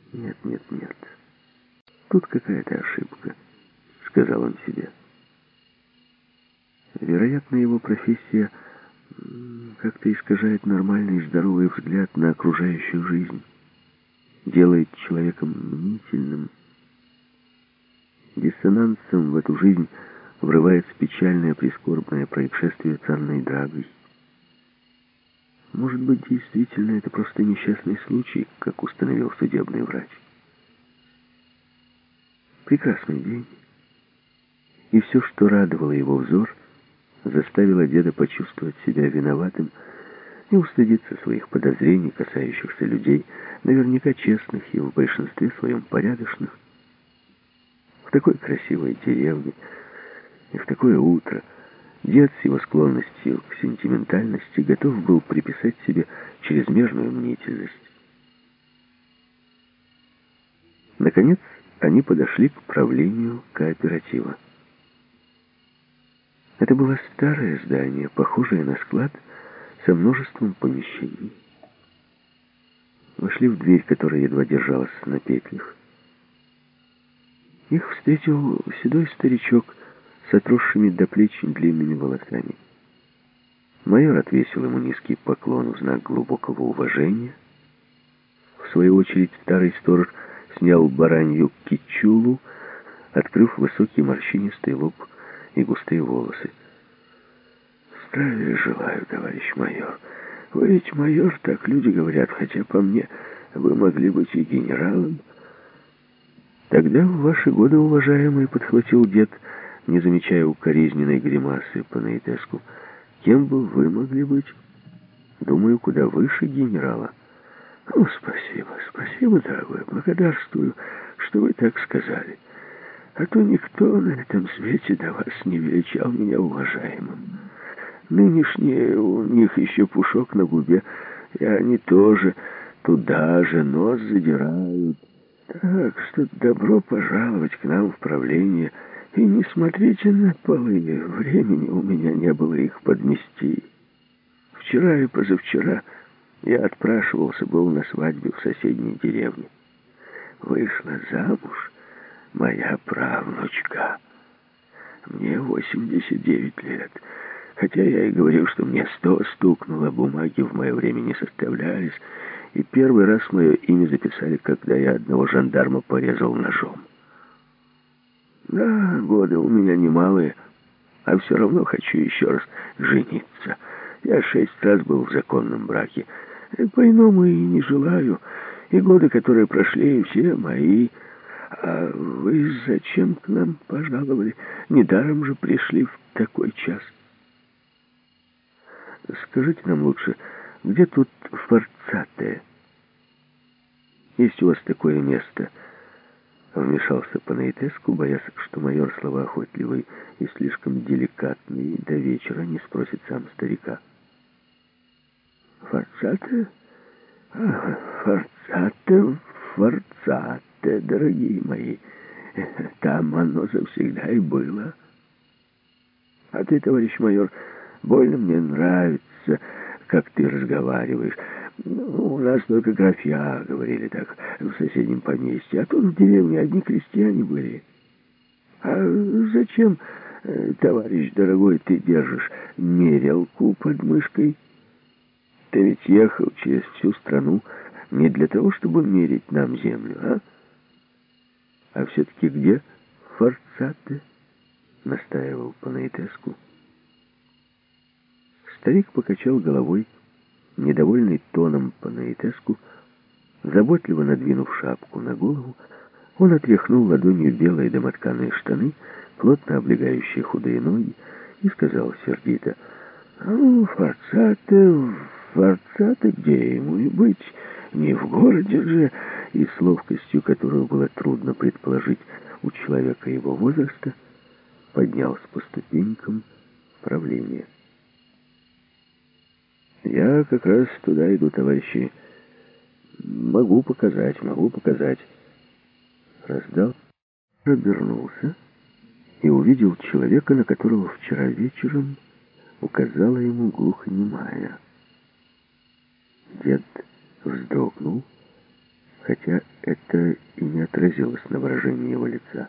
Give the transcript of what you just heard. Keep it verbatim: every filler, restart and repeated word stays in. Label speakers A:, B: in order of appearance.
A: Нет, нет, нет. Тут какая-то ошибка, сказал он себе. Вероятно, его профессия как-то искажает нормальный и здоровый взгляд на окружающую жизнь, делает человека мнительным. Диссонансом в эту жизнь врывается печальное прискорбное происшествие царной Драгой. Может быть, действительно, это просто несчастный случай, как установил судебный врач. Прекрасный день. И все, что радовало его взор, заставило деда почувствовать себя виноватым и устыдиться своих подозрений, касающихся людей, наверняка честных и в большинстве своем порядочных. В такой красивой деревне и в такое утро дед с его склонностью к сентиментальности готов был приписать себе чрезмерную мнительность. Наконец, они подошли к правлению кооператива. Это было старое здание, похожее на склад, со множеством помещений. Вошли в дверь, которая едва держалась на петлях. Их встретил седой старичок с отросшими до плеч длинными волосами. Майор отвесил ему низкий поклон в знак глубокого уважения. В свою очередь старый сторож снял баранью кичулу, открыв высокий морщинистый лоб и густые волосы. «Здравия желаю, товарищ майор. Вы ведь майор, так люди говорят, хотя по мне вы могли быть и генералом». «Тогда в ваши годы, уважаемый, — подхватил дед, не замечая укоризненной гримасы Панаитеску, — кем бы вы могли быть? Думаю, куда выше генерала». «Ну, спасибо, спасибо, дорогой, благодарствую, что вы так сказали. А то никто на этом свете до вас не величал меня уважаемым. Нынешние у них еще пушок на губе, и они тоже туда же нос задирают. Так что добро пожаловать к нам в правление, и не смотрите на полы, времени у меня не было их подмести. Вчера и позавчера я отпрашивался был на свадьбе в соседней деревне. Вышла замуж моя правнучка. Мне восемьдесят девять лет, хотя я и говорил, что мне сто стукнуло, бумаги в мое время не составлялись, и первый раз мое имя записали, когда я одного жандарма порезал ножом. Да, годы у меня немалые, а все равно хочу еще раз жениться. Я шесть раз был в законном браке. По-иному и не желаю. И годы, которые прошли, все мои. А вы зачем к нам пожаловали? Недаром же пришли в такой час. Скажите нам лучше, где тут Форцатая? Есть у вас такое место? Вмешался Панаитеску, боясь, что майор словоохотливый и слишком деликатный до вечера не спросит сам старика. Форцатая? А, Форцатая, Форцатая, дорогие мои. Там оно завсегда и было. А ты, товарищ майор, больно мне нравится, как ты разговариваешь. Ну, у нас только графья говорили так в соседнем поместье, а тут в деревне одни крестьяне были. А зачем, товарищ дорогой, ты держишь мерялку под мышкой? Ты ведь ехал через всю страну не для того, чтобы мерить нам землю, а? А все-таки где Форцатая? Настаивал Панаитеску. Старик покачал головой, недовольный тоном Панаитеску. Заботливо надвинув шапку на голову, он отряхнул ладонью белые домотканые штаны, плотно облегающие худые ноги, и сказал сердито: «Ну, Форцатая, Форцатая, где ему и быть? Не в городе же!» И с ловкостью, которую было трудно предположить у человека его возраста, поднялся по ступенькам правления. «Я как раз туда иду, товарищи. Могу показать, могу показать». Раздал, обернулся и увидел человека, на которого вчера вечером указала ему глухонемая. Дед вздрогнул, хотя это и не отразилось на выражении его лица.